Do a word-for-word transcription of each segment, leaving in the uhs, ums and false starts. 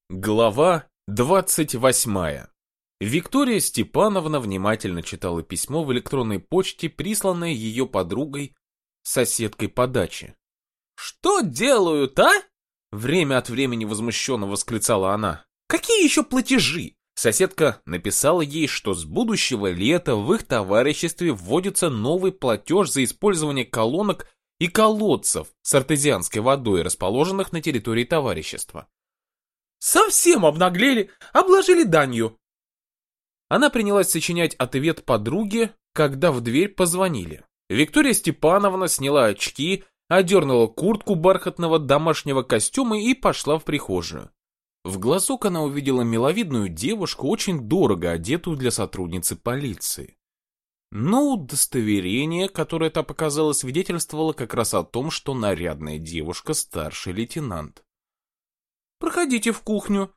Глава двадцать восьмая. Виктория Степановна внимательно читала письмо в электронной почте, присланное ее подругой, соседкой по даче. «Что делают, а?» Время от времени возмущенно восклицала она. «Какие еще платежи?» Соседка написала ей, что с будущего лета в их товариществе вводится новый платеж за использование колонок и колодцев с артезианской водой, расположенных на территории товарищества. «Совсем обнаглели, обложили данью!» Она принялась сочинять ответ подруге, когда в дверь позвонили. Виктория Степановна сняла очки, одернула куртку бархатного домашнего костюма и пошла в прихожую. В глазок она увидела миловидную девушку, очень дорого одетую для сотрудницы полиции. Но удостоверение, которое та показала, свидетельствовало как раз о том, что нарядная девушка старший лейтенант. «Проходите в кухню.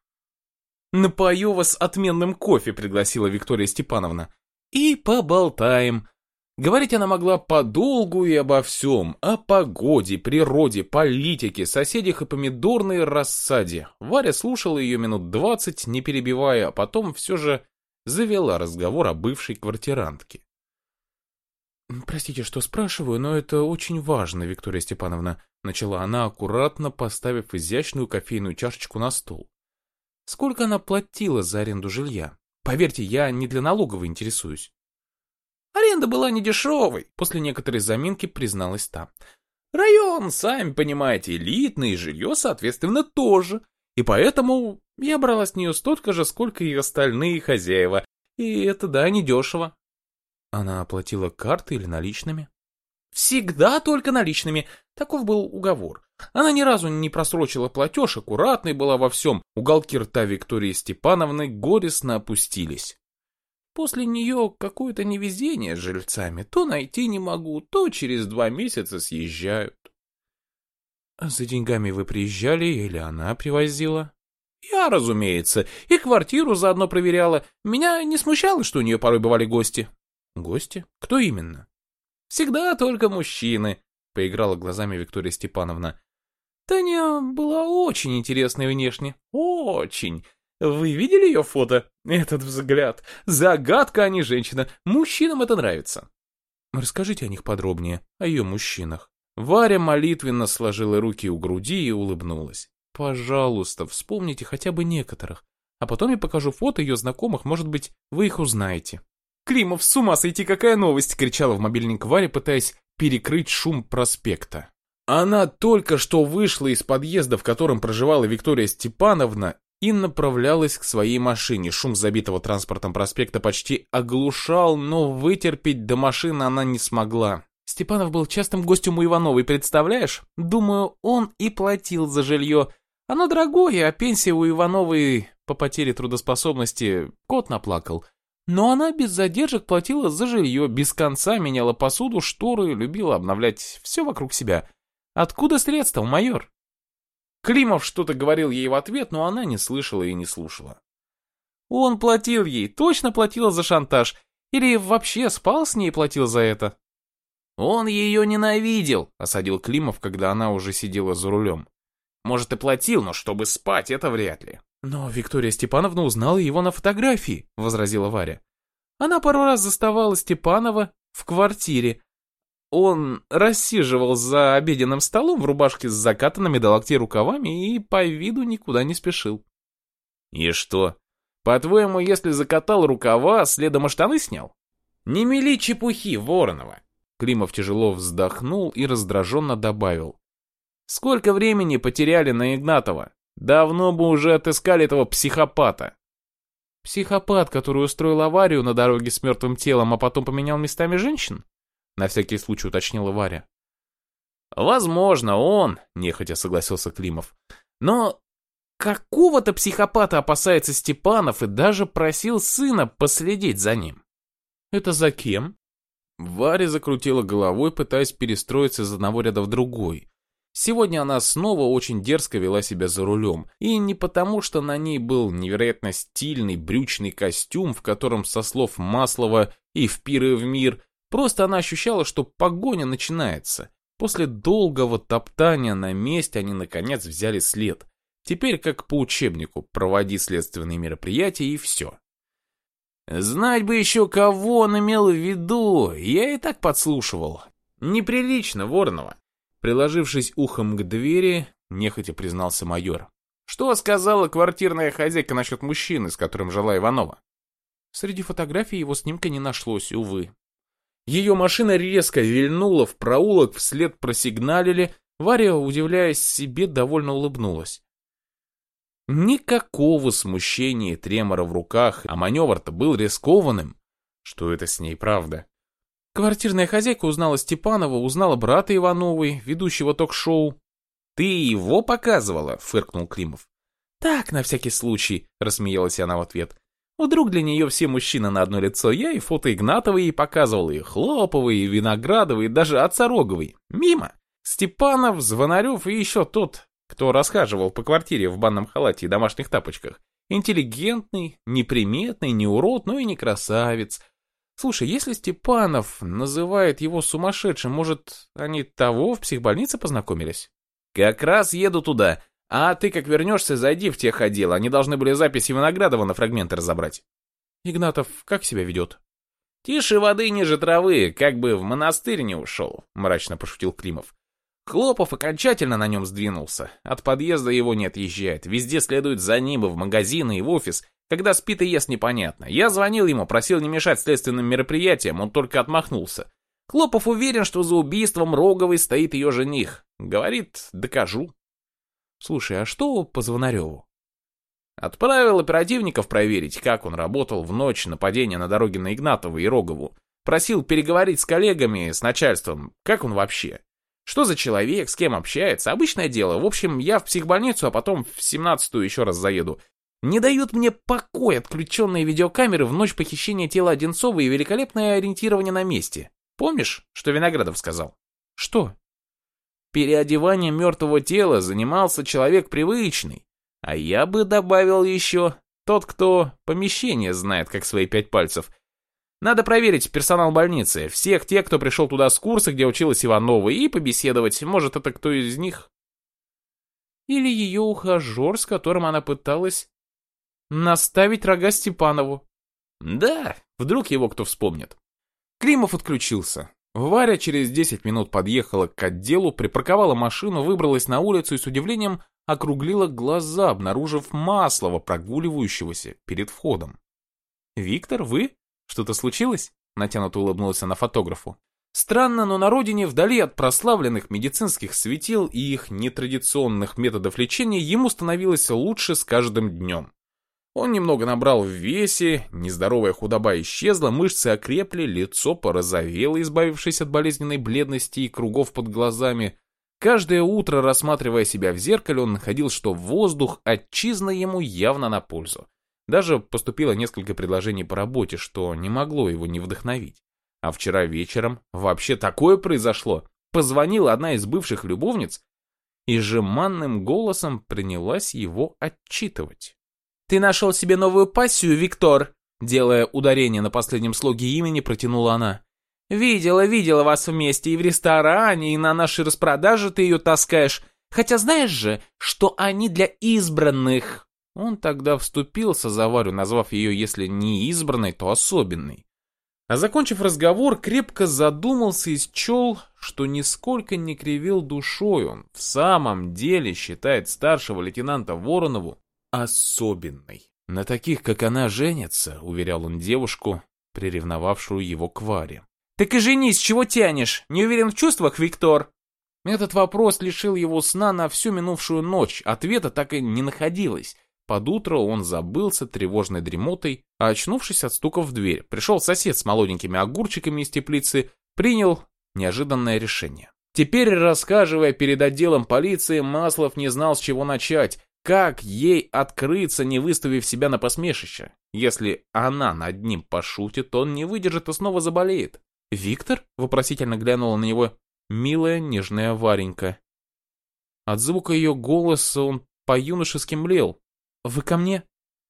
Напою вас отменным кофе», — пригласила Виктория Степановна. «И поболтаем». Говорить она могла подолгу и обо всем. О погоде, природе, политике, соседях и помидорной рассаде. Варя слушала ее минут двадцать, не перебивая, а потом все же завела разговор о бывшей квартирантке. «Простите, что спрашиваю, но это очень важно, Виктория Степановна», — начала она, аккуратно поставив изящную кофейную чашечку на стол. «Сколько она платила за аренду жилья? Поверьте, я не для налоговой интересуюсь». «Аренда была недешевой», — после некоторой заминки призналась та. «Район, сами понимаете, элитный, и жилье, соответственно, тоже. И поэтому я брала с нее столько же, сколько и остальные хозяева. И это, да, недешево». «Она оплатила картой или наличными?» «Всегда только наличными. Таков был уговор. Она ни разу не просрочила платеж, аккуратной была во всем. Уголки рта Виктории Степановны горестно опустились. После нее какое-то невезение с жильцами. То найти не могу, то через два месяца съезжают». «За деньгами вы приезжали или она привозила?» «Я, разумеется, и квартиру заодно проверяла. Меня не смущало, что у нее порой бывали гости». «Гости? Кто именно?» «Всегда только мужчины», — поиграла глазами Виктория Степановна. «Таня была очень интересной внешне. Очень. Вы видели ее фото? Этот взгляд. Загадка, а не женщина. Мужчинам это нравится». «Расскажите о них подробнее, о ее мужчинах». Варя молитвенно сложила руки у груди и улыбнулась. «Пожалуйста, вспомните хотя бы некоторых. А потом я покажу фото ее знакомых, может быть, вы их узнаете». «Климов, с ума сойти, какая новость!» — кричала в мобильник Варя, пытаясь перекрыть шум проспекта. Она только что вышла из подъезда, в котором проживала Виктория Степановна, и направлялась к своей машине. Шум забитого транспортом проспекта почти оглушал, но вытерпеть до машины она не смогла. «Степанов был частым гостем у Ивановой, представляешь? Думаю, он и платил за жилье. Оно дорогое, а пенсия у Ивановой по потере трудоспособности кот наплакал. Но она без задержек платила за жилье, без конца меняла посуду, шторы, любила обновлять все вокруг себя. Откуда средства, майор?» Климов что-то говорил ей в ответ, но она не слышала и не слушала. «Он платил ей, точно платил за шантаж. Или вообще спал с ней и платил за это?» «Он ее ненавидел», — осадил Климов, когда она уже сидела за рулем. «Может, и платил, но чтобы спать, это вряд ли». «Но Виктория Степановна узнала его на фотографии», — возразила Варя. «Она пару раз заставала Степанова в квартире. Он рассиживал за обеденным столом в рубашке с закатанными до локтей рукавами и по виду никуда не спешил». «И что? По-твоему, если закатал рукава, следом и штаны снял?» «Не мели чепухи, Воронова!» Климов тяжело вздохнул и раздраженно добавил. «Сколько времени потеряли на Игнатова? Давно бы уже отыскали этого психопата». «Психопат, который устроил аварию на дороге с мертвым телом, а потом поменял местами женщин?» На всякий случай уточнила Варя. «Возможно, он», — нехотя согласился Климов. «Но какого-то психопата опасается Степанов и даже просил сына последить за ним». «Это за кем?» Варя закрутила головой, пытаясь перестроиться из одного ряда в другой. Сегодня она снова очень дерзко вела себя за рулем, и не потому, что на ней был невероятно стильный брючный костюм, в котором, со слов Маслова и в пир и в мир, просто она ощущала, что погоня начинается. После долгого топтания на месте они наконец взяли след. Теперь, как по учебнику, проводи следственные мероприятия и все. Знать бы еще, кого он имел в виду, я и так подслушивал. Неприлично, Воронова. Приложившись ухом к двери, нехотя признался майор. Что сказала квартирная хозяйка насчет мужчины, с которым жила Иванова? Среди фотографий его снимка не нашлось, увы. Ее машина резко вильнула в проулок, вслед просигналили. Варя, удивляясь себе, довольно улыбнулась. Никакого смущения и тремора в руках, а маневр-то был рискованным. Что это с ней, правда? Квартирная хозяйка узнала Степанова, узнала брата Ивановой, ведущего ток-шоу. «Ты его показывала?» — фыркнул Климов. «Так, на всякий случай», — рассмеялась она в ответ. «Вдруг для нее все мужчины на одно лицо. Я и фото Игнатовой ей показывал, и Хлоповой, и Виноградовой, и даже отца Роговой. Мимо. Степанов, Звонарев и еще тот, кто расхаживал по квартире в банном халате и домашних тапочках. Интеллигентный, неприметный, не урод, но и не красавец. Слушай, если Степанов называет его сумасшедшим, может, они того в психбольнице познакомились?» «Как раз еду туда. А ты, как вернешься, зайди в техотдел. Они должны были записи Виноградова на фрагменты разобрать». «Игнатов как себя ведет?» «Тише воды ниже травы, как бы в монастырь не ушел», — мрачно пошутил Климов. Хлопов окончательно на нем сдвинулся. От подъезда его не отъезжает. Везде следует за ним, и в магазины, и в офис. Когда спит и ест, непонятно. Я звонил ему, просил не мешать следственным мероприятиям, он только отмахнулся. Хлопов уверен, что за убийством Роговой стоит ее жених. Говорит, докажу. Слушай, а что по Звонареву? Отправил оперативников проверить, как он работал в ночь нападения на дороге на Игнатова и Рогову. Просил переговорить с коллегами, с начальством. Как он вообще? Что за человек, с кем общается? Обычное дело. В общем, я в психбольницу, а потом в семнадцатую еще раз заеду. Не дают мне покоя отключенные видеокамеры в ночь похищения тела Одинцова и великолепное ориентирование на месте. Помнишь, что Виноградов сказал? Что? Переодеванием мертвого тела занимался человек привычный. А я бы добавил еще тот, кто помещение знает, как свои пять пальцев. Надо проверить персонал больницы, всех тех, кто пришел туда с курса, где училась Иванова, и побеседовать. Может, это кто из них? Или ее ухажер, с которым она пыталась наставить рога Степанову. Да, вдруг его кто вспомнит. Климов отключился. Варя через десять минут подъехала к отделу, припарковала машину, выбралась на улицу и с удивлением округлила глаза, обнаружив Маслова, прогуливающегося перед входом. «Виктор, вы? Что-то случилось?» — натянуто улыбнулась она фотографу. Странно, но на родине, вдали от прославленных медицинских светил и их нетрадиционных методов лечения, ему становилось лучше с каждым днем. Он немного набрал в весе, нездоровая худоба исчезла, мышцы окрепли, лицо порозовело, избавившись от болезненной бледности и кругов под глазами. Каждое утро, рассматривая себя в зеркале, он находил, что воздух отчизны ему явно на пользу. Даже поступило несколько предложений по работе, что не могло его не вдохновить. А вчера вечером вообще такое произошло. Позвонила одна из бывших любовниц и жеманным голосом принялась его отчитывать. «Ты нашел себе новую пассию, Виктор?» Делая ударение на последнем слоге имени, протянула она. «Видела, видела вас вместе и в ресторане, и на нашей распродаже ты ее таскаешь. Хотя знаешь же, что они для избранных». Он тогда вступился за Варю, назвав ее, если не избранной, то особенной. А закончив разговор, крепко задумался и счел, что нисколько не кривил душой. Он в самом деле считает старшего лейтенанта Воронову особенной. На таких, как она, женится, уверял он девушку, приревновавшую его к Варе. «Так и женись, чего тянешь? Не уверен в чувствах, Виктор?» Этот вопрос лишил его сна на всю минувшую ночь, ответа так и не находилось. Под утро он забылся тревожной дремотой, а очнувшись от стука в дверь, пришел сосед с молоденькими огурчиками из теплицы, принял неожиданное решение. Теперь, рассказывая перед отделом полиции, Маслов не знал, с чего начать. Как ей открыться, не выставив себя на посмешище? Если она над ним пошутит, он не выдержит и снова заболеет. «Виктор?» — вопросительно глянула на него милая нежная Варенька. От звука ее голоса он по-юношески млел. «Вы ко мне?»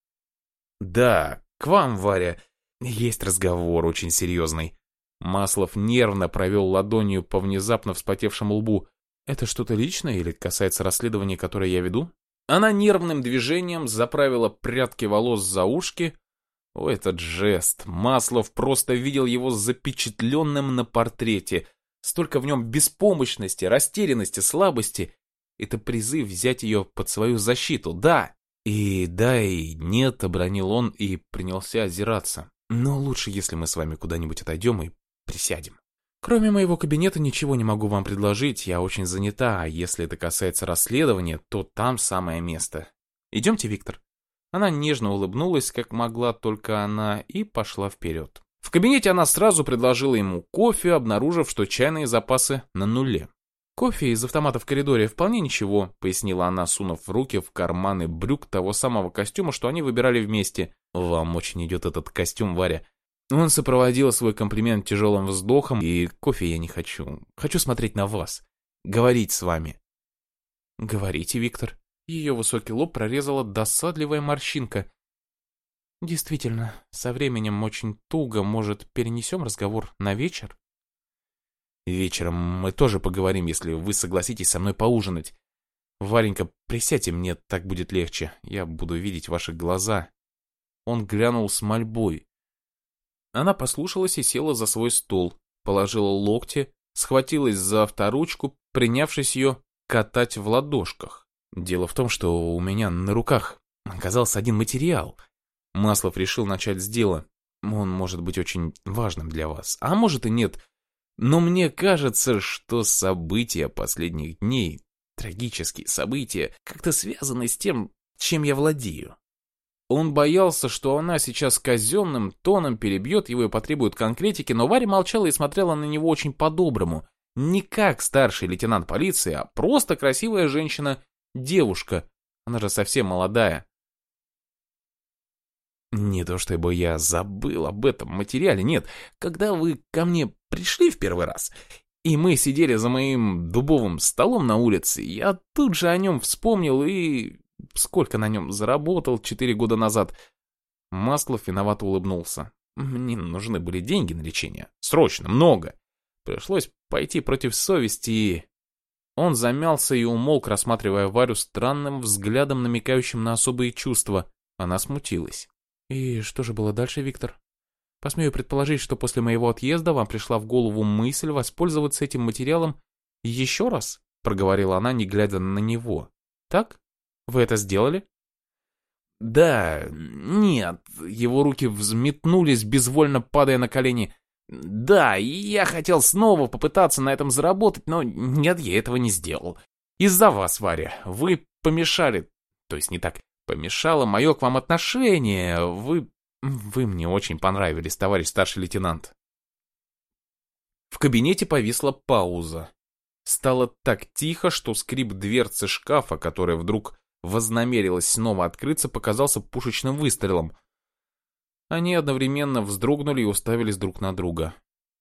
«Да, к вам, Варя. Есть разговор очень серьезный». Маслов нервно провел ладонью по внезапно вспотевшему лбу. «Это что-то личное или касается расследования, которое я веду?» Она нервным движением заправила прядки волос за ушки. О, этот жест! Маслов просто видел его запечатленным на портрете. Столько в нем беспомощности, растерянности, слабости. Это призыв взять ее под свою защиту, да. И да, и нет, обронил он и принялся озираться. Но лучше, если мы с вами куда-нибудь отойдем и присядем. Кроме моего кабинета ничего не могу вам предложить, я очень занята, а если это касается расследования, то там самое место. Идемте, Виктор. Она нежно улыбнулась, как могла только она, и пошла вперед. В кабинете она сразу предложила ему кофе, обнаружив, что чайные запасы на нуле. «Кофе из автомата в коридоре вполне ничего», — пояснила она, сунув руки в карманы брюк того самого костюма, что они выбирали вместе. «Вам очень идет этот костюм, Варя». Он сопроводил свой комплимент тяжелым вздохом, и кофе я не хочу. Хочу смотреть на вас, говорить с вами. «Говорите, Виктор». Ее высокий лоб прорезала досадливая морщинка. «Действительно, со временем очень туго, может, перенесем разговор на вечер?» «Вечером мы тоже поговорим, если вы согласитесь со мной поужинать. Варенька, присядьте, мне так будет легче, я буду видеть ваши глаза». Он глянул с мольбой. Она послушалась и села за свой стол, положила локти, схватилась за авторучку, принявшись ее катать в ладошках. «Дело в том, что у меня на руках оказался один материал. Маслов решил начать с дела. Он может быть очень важным для вас, а может и нет. Но мне кажется, что события последних дней, трагические события, как-то связаны с тем, чем я владею». Он боялся, что она сейчас казенным тоном перебьет его и потребует конкретики, но Варя молчала и смотрела на него очень по-доброму. Не как старший лейтенант полиции, а просто красивая женщина, девушка. Она же совсем молодая. «Не то чтобы я забыл об этом материале, нет. Когда вы ко мне пришли в первый раз, и мы сидели за моим дубовым столом на улице, я тут же о нем вспомнил и... Сколько на нем заработал четыре года назад?» Маслов виновато улыбнулся. «Мне нужны были деньги на лечение. Срочно, много. Пришлось пойти против совести и...» Он замялся и умолк, рассматривая Варю странным взглядом, намекающим на особые чувства. Она смутилась. «И что же было дальше, Виктор? Посмею предположить, что после моего отъезда вам пришла в голову мысль воспользоваться этим материалом еще раз?» Проговорила она, не глядя на него. «Так? Вы это сделали?» «Да, нет», его руки взметнулись, безвольно падая на колени. «Да, я хотел снова попытаться на этом заработать, но нет, я этого не сделал. Из-за вас, Варя, вы помешали, то есть не так, помешало мое к вам отношение, вы... вы мне очень понравились, товарищ старший лейтенант». В кабинете повисла пауза. Стало так тихо, что скрип дверцы шкафа, которая вдруг вознамерилась снова открыться, показался пушечным выстрелом. Они одновременно вздрогнули и уставились друг на друга.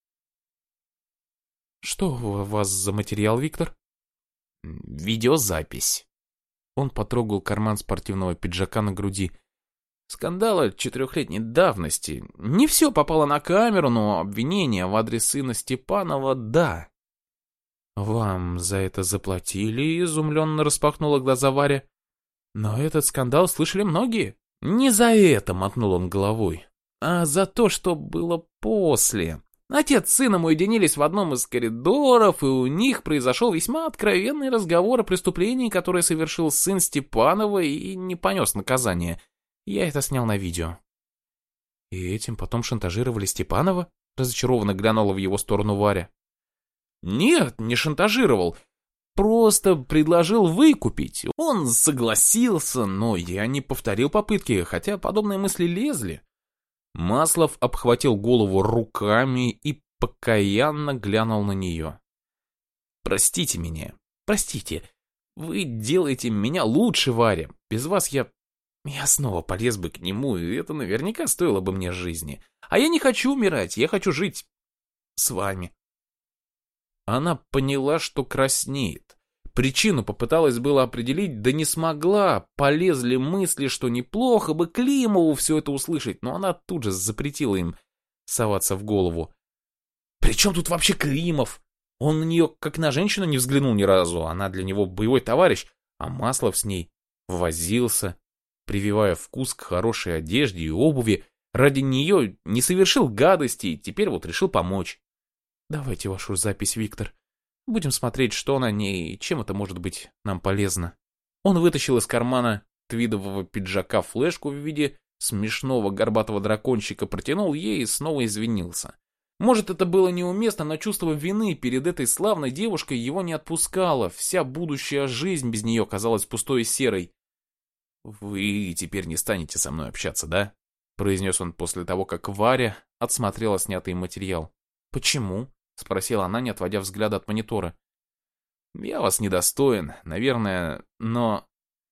«Что у вас за материал, Виктор?» «Видеозапись». Он потрогал карман спортивного пиджака на груди. «Скандал четырехлетней давности. Не все попало на камеру, но обвинение в адрес сына Степанова — да». «Вам за это заплатили?» — изумленно распахнула глаза Варя. «Но этот скандал слышали многие». «Не за это», — мотнул он головой, «а за то, что было после. Отец с сыном уединились в одном из коридоров, и у них произошел весьма откровенный разговор о преступлении, которое совершил сын Степанова и не понес наказание. Я это снял на видео». «И этим потом шантажировали Степанова?» — разочарованно глянула в его сторону Варя. «Нет, не шантажировал. Просто предложил выкупить. Он согласился, но я не повторил попытки, хотя подобные мысли лезли». Маслов обхватил голову руками и покаянно глянул на нее. «Простите меня, простите. Вы делаете меня лучше, Варя. Без вас я... я снова полез бы к нему, и это наверняка стоило бы мне жизни. А я не хочу умирать, я хочу жить с вами». Она поняла, что краснеет. Причину попыталась было определить, да не смогла. Полезли мысли, что неплохо бы Климову все это услышать, но она тут же запретила им соваться в голову. «При чем тут вообще Климов? Он на нее как на женщину не взглянул ни разу. Она для него боевой товарищ, а Маслов с ней возился, прививая вкус к хорошей одежде и обуви, ради нее не совершил гадости и теперь вот решил помочь. Давайте вашу запись, Виктор. Будем смотреть, что на ней и чем это может быть нам полезно. Он вытащил из кармана твидового пиджака флешку в виде смешного горбатого дракончика, протянул ей и снова извинился. Может, это было неуместно, но чувство вины перед этой славной девушкой его не отпускало. Вся будущая жизнь без нее казалась пустой и серой. «Вы теперь не станете со мной общаться, да?» — произнес он после того, как Варя отсмотрела снятый материал. «Почему?» — спросила она, не отводя взгляда от монитора. «Я вас недостоин, наверное, но...»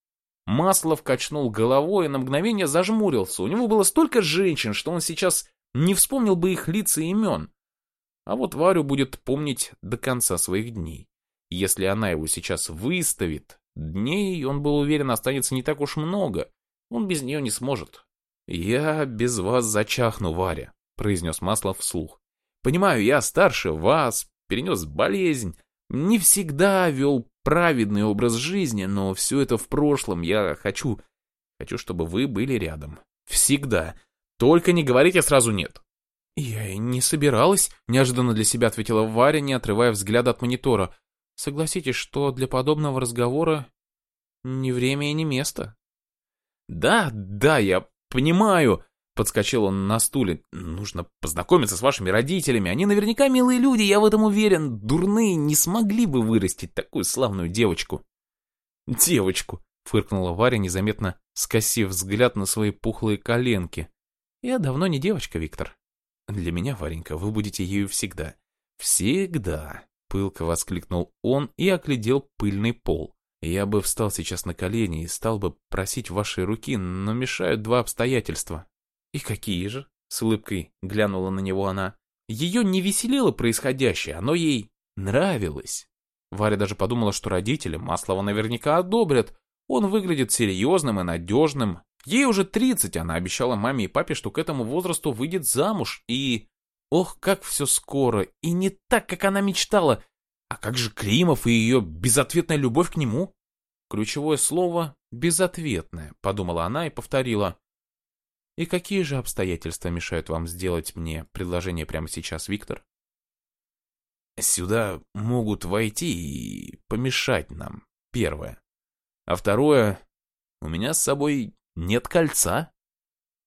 Маслов качнул головой и на мгновение зажмурился. У него было столько женщин, что он сейчас не вспомнил бы их лица и имен. А вот Варю будет помнить до конца своих дней. Если она его сейчас выставит, дней, он был уверен, останется не так уж много. Он без нее не сможет. «Я без вас зачахну, Варя», — произнес Маслов вслух. «Понимаю, я старше вас, перенес болезнь, не всегда вел праведный образ жизни, но все это в прошлом. Я хочу, хочу, чтобы вы были рядом. Всегда. Только не говорите сразу «нет». «Я и не собиралась», — неожиданно для себя ответила Варя, не отрывая взгляда от монитора. «Согласитесь, что для подобного разговора ни время и ни место». «Да, да, я понимаю», — подскочил он на стуле. «Нужно познакомиться с вашими родителями. Они наверняка милые люди, я в этом уверен. Дурные не смогли бы вырастить такую славную девочку». «Девочку», — фыркнула Варя, незаметно скосив взгляд на свои пухлые коленки. «Я давно не девочка, Виктор. Для меня, Варенька, вы будете ею всегда». «Всегда», — пылко воскликнул он и оглядел пыльный пол. «Я бы встал сейчас на колени и стал бы просить вашей руки, но мешают два обстоятельства». «И какие же?» — с улыбкой глянула на него она. Ее не веселило происходящее, оно ей нравилось. Варя даже подумала, что родители Маслова наверняка одобрят. Он выглядит серьезным и надежным. Ей уже тридцать, она обещала маме и папе, что к этому возрасту выйдет замуж. И... ох, как все скоро, и не так, как она мечтала. А как же Климов и ее безответная любовь к нему? Ключевое слово «безответное», подумала она и повторила. «И какие же обстоятельства мешают вам сделать мне предложение прямо сейчас, Виктор?» «Сюда могут войти и помешать нам, первое. А второе, у меня с собой нет кольца».